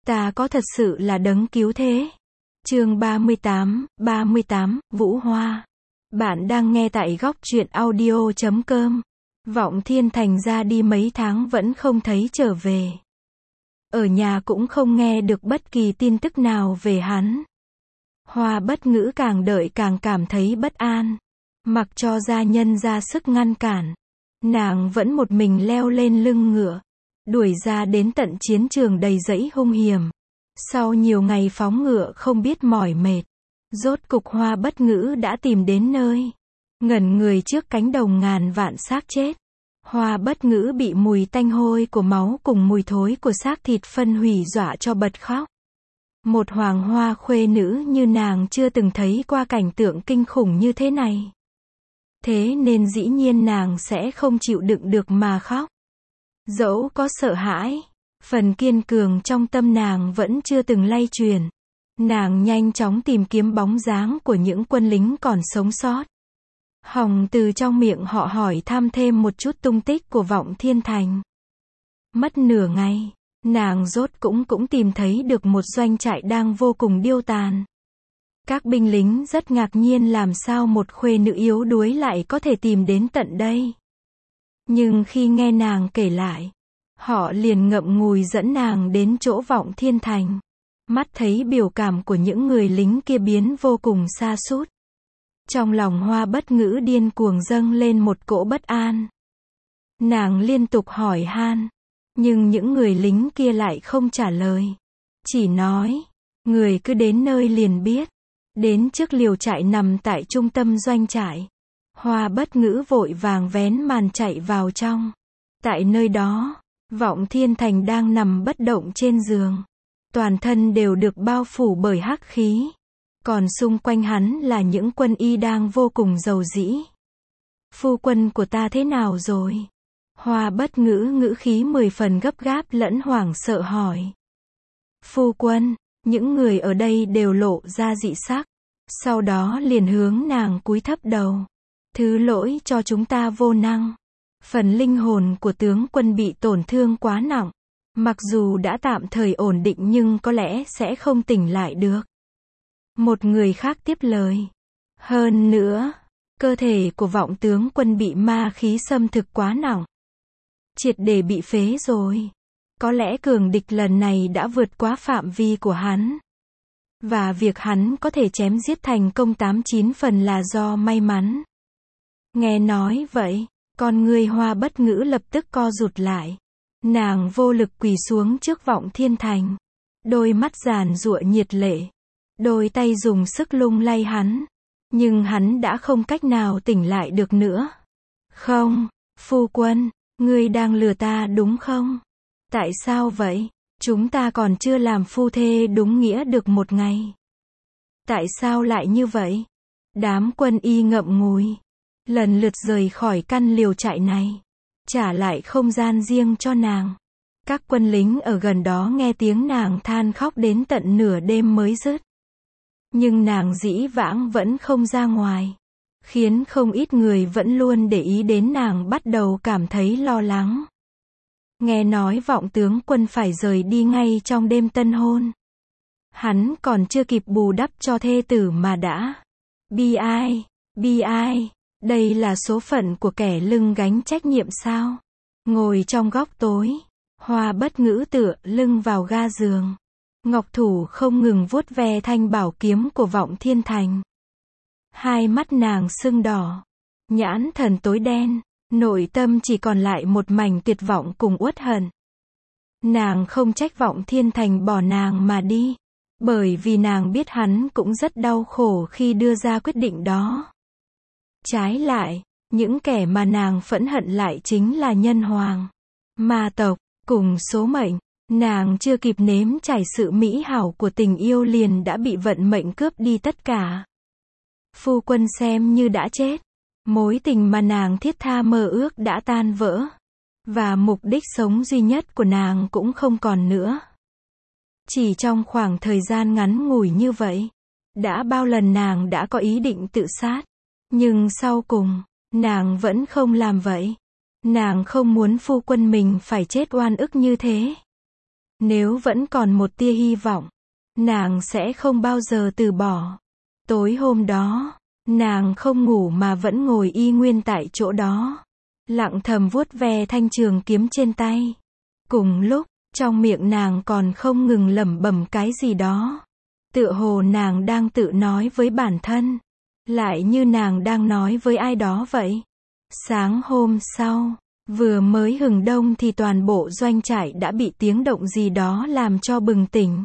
Ta có thật sự là đấng cứu thế. Chương 38, Vũ Hoa. Bạn đang nghe tại góc truyện audio.com. Vọng Thiên Thành ra đi mấy tháng vẫn không thấy trở về. Ở nhà cũng không nghe được bất kỳ tin tức nào về hắn. Hoa Bất Ngữ càng đợi càng cảm thấy bất an. Mặc cho gia nhân ra sức ngăn cản, nàng vẫn một mình leo lên lưng ngựa, đuổi ra đến tận chiến trường đầy rẫy hung hiểm. Sau nhiều ngày phóng ngựa không biết mỏi mệt, rốt cục Hoa Bất Ngữ đã tìm đến nơi. Ngẩn người trước cánh đồng ngàn vạn xác chết. Hoa Bất Ngữ bị mùi tanh hôi của máu cùng mùi thối của xác thịt phân hủy dọa cho bật khóc. Một hoàng hoa khuê nữ như nàng chưa từng thấy qua cảnh tượng kinh khủng như thế này. Thế nên dĩ nhiên nàng sẽ không chịu đựng được mà khóc. Dẫu có sợ hãi, phần kiên cường trong tâm nàng vẫn chưa từng lay chuyển. Nàng nhanh chóng tìm kiếm bóng dáng của những quân lính còn sống sót. Hòng từ trong miệng họ hỏi thăm thêm một chút tung tích của Vọng Thiên Thành. Mất nửa ngày, nàng rốt cũng tìm thấy được một doanh trại đang vô cùng điêu tàn. Các binh lính rất ngạc nhiên làm sao một khuê nữ yếu đuối lại có thể tìm đến tận đây. Nhưng khi nghe nàng kể lại, họ liền ngậm ngùi dẫn nàng đến chỗ Vọng Thiên Thành. Mắt thấy biểu cảm của những người lính kia biến vô cùng sa sút. Trong lòng Hoa Bất Ngữ điên cuồng dâng lên một cỗ bất an. Nàng liên tục hỏi han, nhưng những người lính kia lại không trả lời. Chỉ nói, người cứ đến nơi liền biết. Đến trước liều trại nằm tại trung tâm doanh trại, Hoa Bất Ngữ vội vàng vén màn chạy vào trong. Tại nơi đó, Vọng Thiên Thành đang nằm bất động trên giường. Toàn thân đều được bao phủ bởi hắc khí. Còn xung quanh hắn là những quân y đang vô cùng rầu rĩ. Phu quân của ta thế nào rồi? Hoa Bất Ngữ ngữ khí 10 phần gấp gáp lẫn hoảng sợ hỏi. Phu quân, những người ở đây đều lộ ra dị sắc. Sau đó liền hướng nàng cúi thấp đầu. Thứ lỗi cho chúng ta vô năng. Phần linh hồn của tướng quân bị tổn thương quá nặng. Mặc dù đã tạm thời ổn định nhưng có lẽ sẽ không tỉnh lại được. Một người khác tiếp lời. Hơn nữa, cơ thể của Vọng tướng quân bị ma khí xâm thực quá nặng. Triệt để bị phế rồi. Có lẽ cường địch lần này đã vượt quá phạm vi của hắn. Và việc hắn có thể chém giết thành công 89 phần là do may mắn. Nghe nói vậy, con người Hoa Bất Ngữ lập tức co rụt lại. Nàng vô lực quỳ xuống trước Vọng Thiên Thành. Đôi mắt giàn giụa nhiệt lệ. Đôi tay dùng sức lung lay hắn. Nhưng hắn đã không cách nào tỉnh lại được nữa. Không, phu quân, ngươi đang lừa ta đúng không? Tại sao vậy? Chúng ta còn chưa làm phu thê đúng nghĩa được một ngày. Tại sao lại như vậy? Đám quân y ngậm ngùi. Lần lượt rời khỏi căn liều trại này. Trả lại không gian riêng cho nàng. Các quân lính ở gần đó nghe tiếng nàng than khóc đến tận nửa đêm mới dứt. Nhưng nàng dĩ vãng vẫn không ra ngoài. Khiến không ít người vẫn luôn để ý đến nàng bắt đầu cảm thấy lo lắng. Nghe nói Vọng tướng quân phải rời đi ngay trong đêm tân hôn. Hắn còn chưa kịp bù đắp cho thê tử mà đã. Bi ai, đây là số phận của kẻ lưng gánh trách nhiệm sao? Ngồi trong góc tối, Hoa Bất Ngữ tựa lưng vào ga giường. Ngọc thủ không ngừng vuốt ve thanh bảo kiếm của Vọng Thiên Thành. Hai mắt nàng sưng đỏ, nhãn thần tối đen. Nội tâm chỉ còn lại một mảnh tuyệt vọng cùng uất hận. Nàng không trách Vọng Thiên Thành bỏ nàng mà đi. Bởi vì nàng biết hắn cũng rất đau khổ khi đưa ra quyết định đó. Trái lại, những kẻ mà nàng phẫn hận lại chính là nhân hoàng, ma tộc, cùng số mệnh. Nàng chưa kịp nếm trải sự mỹ hảo của tình yêu liền đã bị vận mệnh cướp đi tất cả. Phu quân xem như đã chết. Mối tình mà nàng thiết tha mơ ước đã tan vỡ. Và mục đích sống duy nhất của nàng cũng không còn nữa. Chỉ trong khoảng thời gian ngắn ngủi như vậy, đã bao lần nàng đã có ý định tự sát. Nhưng sau cùng, nàng vẫn không làm vậy. Nàng không muốn phu quân mình phải chết oan ức như thế. Nếu vẫn còn một tia hy vọng, nàng sẽ không bao giờ từ bỏ. Tối hôm đó, nàng không ngủ mà vẫn ngồi y nguyên tại chỗ đó, lặng thầm vuốt ve thanh trường kiếm trên tay. Cùng lúc, trong miệng nàng còn không ngừng lẩm bẩm cái gì đó. Tựa hồ nàng đang tự nói với bản thân, lại như nàng đang nói với ai đó vậy. Sáng hôm sau, vừa mới hừng đông thì toàn bộ doanh trại đã bị tiếng động gì đó làm cho bừng tỉnh.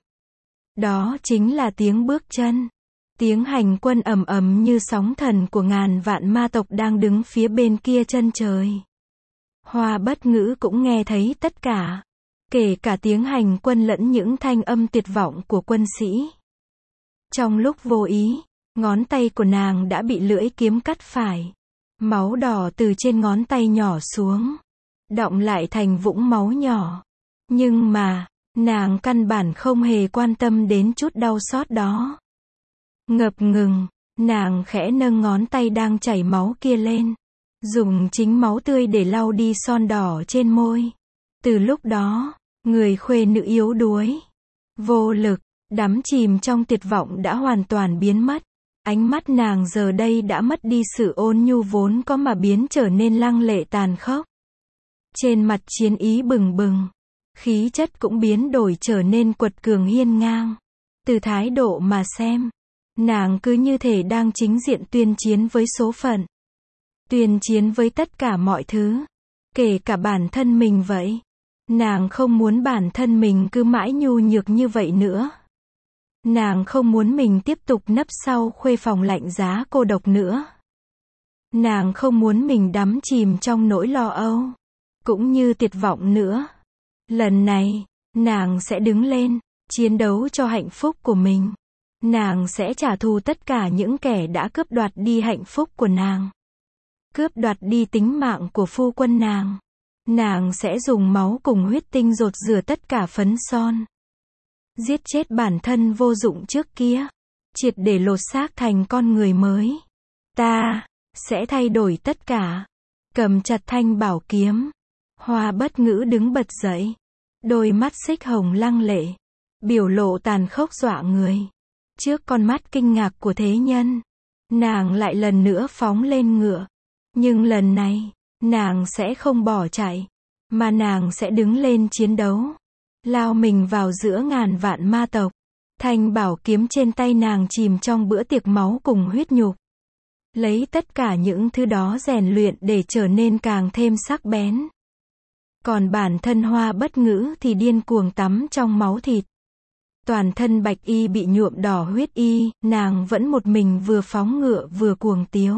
Đó chính là tiếng bước chân. Tiếng hành quân ầm ầm như sóng thần của ngàn vạn ma tộc đang đứng phía bên kia chân trời. Hoa Bất Ngữ cũng nghe thấy tất cả, kể cả tiếng hành quân lẫn những thanh âm tuyệt vọng của quân sĩ. Trong lúc vô ý, ngón tay của nàng đã bị lưỡi kiếm cắt phải. Máu đỏ từ trên ngón tay nhỏ xuống, đọng lại thành vũng máu nhỏ. Nhưng mà, nàng căn bản không hề quan tâm đến chút đau xót đó. Ngập ngừng, nàng khẽ nâng ngón tay đang chảy máu kia lên, dùng chính máu tươi để lau đi son đỏ trên môi. Từ lúc đó, người khuê nữ yếu đuối, vô lực, đắm chìm trong tuyệt vọng đã hoàn toàn biến mất. Ánh mắt nàng giờ đây đã mất đi sự ôn nhu vốn có mà biến trở nên lăng lệ tàn khốc. Trên mặt chiến ý bừng bừng, khí chất cũng biến đổi trở nên quật cường hiên ngang. Từ thái độ mà xem, nàng cứ như thể đang chính diện tuyên chiến với số phận. Tuyên chiến với tất cả mọi thứ, kể cả bản thân mình vậy. Nàng không muốn bản thân mình cứ mãi nhu nhược như vậy nữa. Nàng không muốn mình tiếp tục nấp sau khuê phòng lạnh giá cô độc nữa. Nàng không muốn mình đắm chìm trong nỗi lo âu, cũng như tuyệt vọng nữa. Lần này, nàng sẽ đứng lên, chiến đấu cho hạnh phúc của mình. Nàng sẽ trả thù tất cả những kẻ đã cướp đoạt đi hạnh phúc của nàng, cướp đoạt đi tính mạng của phu quân nàng. Nàng sẽ dùng máu cùng huyết tinh dột rửa tất cả phấn son, giết chết bản thân vô dụng trước kia, triệt để lột xác thành con người mới. Ta sẽ thay đổi tất cả. Cầm chặt thanh bảo kiếm, Hoa Bất Ngữ đứng bật dậy, đôi mắt xích hồng lăng lệ, biểu lộ tàn khốc dọa người. Trước con mắt kinh ngạc của thế nhân, nàng lại lần nữa phóng lên ngựa. Nhưng lần này, nàng sẽ không bỏ chạy, mà nàng sẽ đứng lên chiến đấu, lao mình vào giữa ngàn vạn ma tộc. Thanh bảo kiếm trên tay nàng chìm trong bữa tiệc máu cùng huyết nhục, lấy tất cả những thứ đó rèn luyện để trở nên càng thêm sắc bén. Còn bản thân Hoa Bất Ngữ thì điên cuồng tắm trong máu thịt. Toàn thân bạch y bị nhuộm đỏ huyết y, nàng vẫn một mình vừa phóng ngựa vừa cuồng tiếu.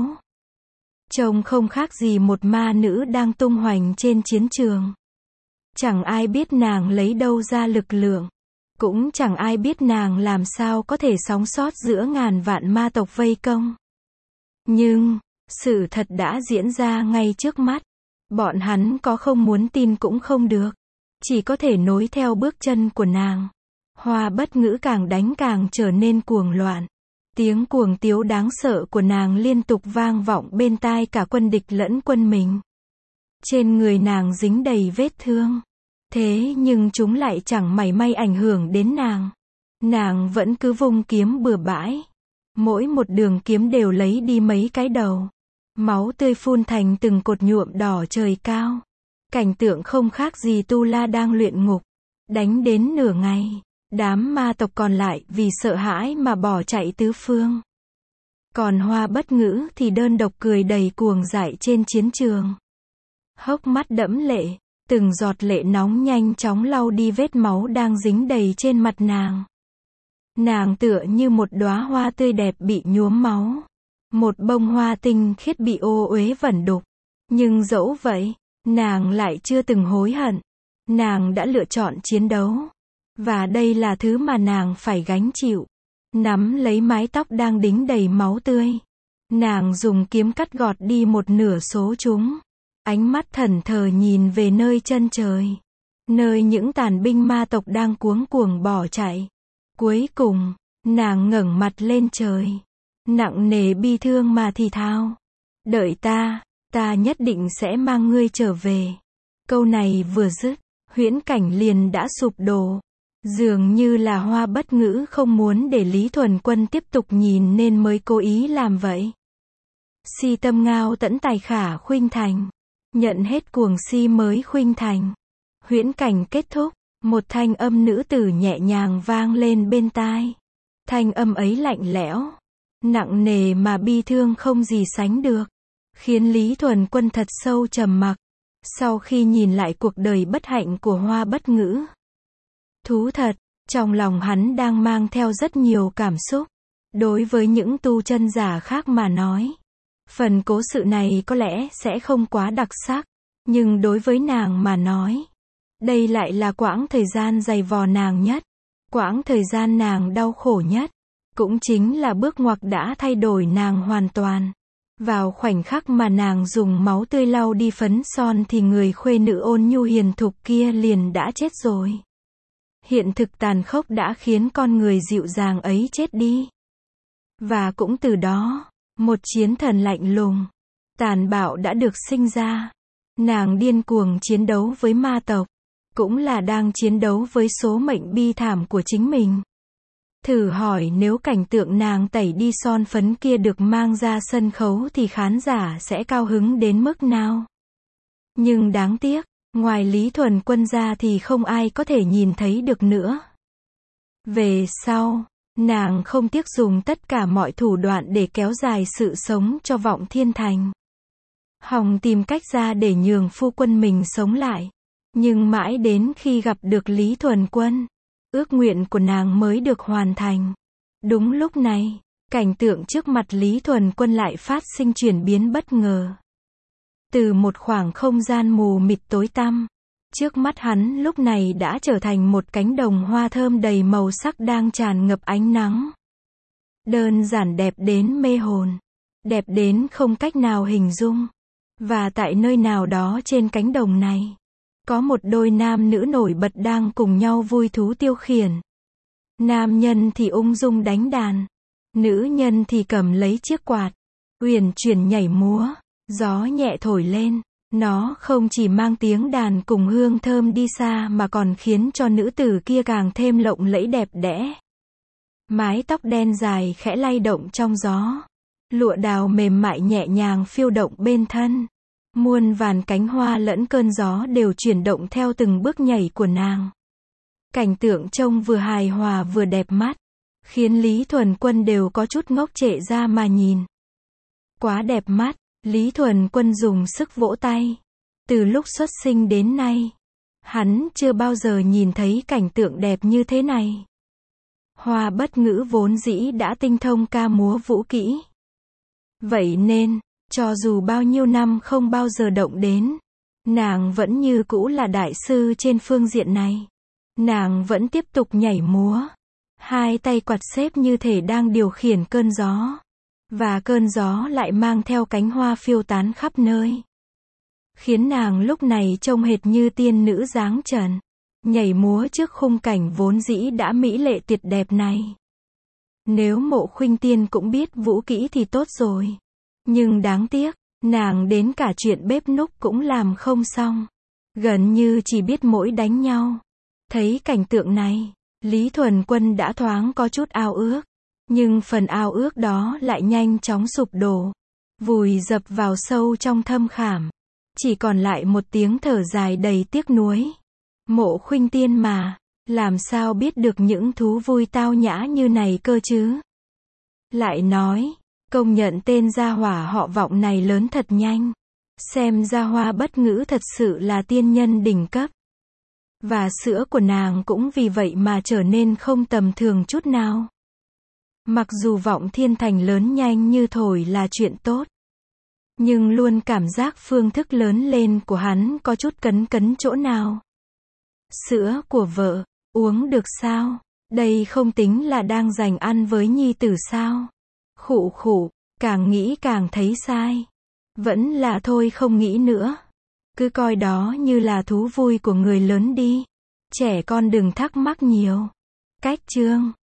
Trông không khác gì một ma nữ đang tung hoành trên chiến trường. Chẳng ai biết nàng lấy đâu ra lực lượng, cũng chẳng ai biết nàng làm sao có thể sống sót giữa ngàn vạn ma tộc vây công. Nhưng, sự thật đã diễn ra ngay trước mắt. Bọn hắn có không muốn tin cũng không được, chỉ có thể nối theo bước chân của nàng. Hoa Bất Ngữ càng đánh càng trở nên cuồng loạn. Tiếng cuồng tiếu đáng sợ của nàng liên tục vang vọng bên tai cả quân địch lẫn quân mình. Trên người nàng dính đầy vết thương. Thế nhưng chúng lại chẳng mảy may ảnh hưởng đến nàng. Nàng vẫn cứ vung kiếm bừa bãi. Mỗi một đường kiếm đều lấy đi mấy cái đầu. Máu tươi phun thành từng cột nhuộm đỏ trời cao. Cảnh tượng không khác gì Tu La đang luyện ngục. Đánh đến nửa ngày, đám ma tộc còn lại vì sợ hãi mà bỏ chạy tứ phương. Còn Hoa Bất Ngữ thì đơn độc cười đầy cuồng dại trên chiến trường. Hốc mắt đẫm lệ, từng giọt lệ nóng nhanh chóng lau đi vết máu đang dính đầy trên mặt nàng. Nàng tựa như một đóa hoa tươi đẹp bị nhuốm máu. Một bông hoa tinh khiết bị ô uế vẩn đục. Nhưng dẫu vậy, nàng lại chưa từng hối hận. Nàng đã lựa chọn chiến đấu. Và đây là thứ mà nàng phải gánh chịu. Nắm lấy mái tóc đang đính đầy máu tươi, nàng dùng kiếm cắt gọt đi một nửa số chúng. Ánh mắt thẫn thờ nhìn về nơi chân trời, nơi những tàn binh ma tộc đang cuống cuồng bỏ chạy. Cuối cùng, nàng ngẩng mặt lên trời, nặng nề bi thương mà thì thào: đợi ta nhất định sẽ mang ngươi trở về. Câu này vừa dứt, huyễn cảnh liền đã sụp đổ. Dường như là Hoa Bất Ngữ không muốn để Lý Thuần Quân tiếp tục nhìn nên mới cố ý làm vậy. Si tâm ngao tẫn tài khả khuynh thành. Nhận hết cuồng si mới khuynh thành. Huyễn cảnh kết thúc, một thanh âm nữ tử nhẹ nhàng vang lên bên tai. Thanh âm ấy lạnh lẽo, nặng nề mà bi thương không gì sánh được, khiến Lý Thuần Quân thật sâu trầm mặc. Sau khi nhìn lại cuộc đời bất hạnh của Hoa Bất Ngữ, thú thật, trong lòng hắn đang mang theo rất nhiều cảm xúc. Đối với những tu chân giả khác mà nói, phần cố sự này có lẽ sẽ không quá đặc sắc, nhưng đối với nàng mà nói, đây lại là quãng thời gian dày vò nàng nhất, quãng thời gian nàng đau khổ nhất, cũng chính là bước ngoặt đã thay đổi nàng hoàn toàn. Vào khoảnh khắc mà nàng dùng máu tươi lau đi phấn son thì người khuê nữ ôn nhu hiền thục kia liền đã chết rồi. Hiện thực tàn khốc đã khiến con người dịu dàng ấy chết đi. Và cũng từ đó, một chiến thần lạnh lùng, tàn bạo đã được sinh ra. Nàng điên cuồng chiến đấu với ma tộc, cũng là đang chiến đấu với số mệnh bi thảm của chính mình. Thử hỏi nếu cảnh tượng nàng tẩy đi son phấn kia được mang ra sân khấu thì khán giả sẽ cao hứng đến mức nào? Nhưng đáng tiếc, ngoài Lý Thuần Quân ra thì không ai có thể nhìn thấy được nữa. Về sau, nàng không tiếc dùng tất cả mọi thủ đoạn để kéo dài sự sống cho Vọng Thiên Thành. Hòng tìm cách ra để nhường phu quân mình sống lại. Nhưng mãi đến khi gặp được Lý Thuần Quân, ước nguyện của nàng mới được hoàn thành. Đúng lúc này, cảnh tượng trước mặt Lý Thuần Quân lại phát sinh chuyển biến bất ngờ. Từ một khoảng không gian mù mịt tối tăm, trước mắt hắn lúc này đã trở thành một cánh đồng hoa thơm đầy màu sắc đang tràn ngập ánh nắng. Đơn giản đẹp đến mê hồn, đẹp đến không cách nào hình dung. Và tại nơi nào đó trên cánh đồng này, có một đôi nam nữ nổi bật đang cùng nhau vui thú tiêu khiển. Nam nhân thì ung dung đánh đàn, nữ nhân thì cầm lấy chiếc quạt, uyển chuyển nhảy múa, gió nhẹ thổi lên, nó không chỉ mang tiếng đàn cùng hương thơm đi xa mà còn khiến cho nữ tử kia càng thêm lộng lẫy đẹp đẽ. Mái tóc đen dài khẽ lay động trong gió, lụa đào mềm mại nhẹ nhàng phiêu động bên thân. Muôn vàn cánh hoa lẫn cơn gió đều chuyển động theo từng bước nhảy của nàng. Cảnh tượng trông vừa hài hòa vừa đẹp mắt, khiến Lý Thuần Quân đều có chút ngốc trệ ra mà nhìn. Quá đẹp mắt, Lý Thuần Quân dùng sức vỗ tay. Từ lúc xuất sinh đến nay, hắn chưa bao giờ nhìn thấy cảnh tượng đẹp như thế này. Hoa Bất Ngữ vốn dĩ đã tinh thông ca múa vũ kỹ. Vậy nên, cho dù bao nhiêu năm không bao giờ động đến, nàng vẫn như cũ là đại sư trên phương diện này. Nàng vẫn tiếp tục nhảy múa, hai tay quạt xếp như thể đang điều khiển cơn gió, và cơn gió lại mang theo cánh hoa phiêu tán khắp nơi, khiến nàng lúc này trông hệt như tiên nữ dáng trần, nhảy múa trước khung cảnh vốn dĩ đã mỹ lệ tuyệt đẹp này. Nếu Mộ Khuynh Tiên cũng biết vũ kỹ thì tốt rồi. Nhưng đáng tiếc, nàng đến cả chuyện bếp núc cũng làm không xong. Gần như chỉ biết mỗi đánh nhau. Thấy cảnh tượng này, Lý Thuần Quân đã thoáng có chút ao ước. Nhưng phần ao ước đó lại nhanh chóng sụp đổ, vùi dập vào sâu trong thâm khảm. Chỉ còn lại một tiếng thở dài đầy tiếc nuối. Mộ Khuynh Tiên mà, làm sao biết được những thú vui tao nhã như này cơ chứ? Lại nói, công nhận tên gia hỏa họ Vọng này lớn thật nhanh. Xem ra Hoa Bất Ngữ thật sự là tiên nhân đỉnh cấp. Và sữa của nàng cũng vì vậy mà trở nên không tầm thường chút nào. Mặc dù Vọng Thiên Thành lớn nhanh như thổi là chuyện tốt, nhưng luôn cảm giác phương thức lớn lên của hắn có chút cấn cấn chỗ nào. Sữa của vợ, uống được sao? Đây không tính là đang dành ăn với nhi tử sao? Khụ khụ, càng nghĩ càng thấy sai. Vẫn là thôi không nghĩ nữa. Cứ coi đó như là thú vui của người lớn đi. Trẻ con đừng thắc mắc nhiều. Cách chương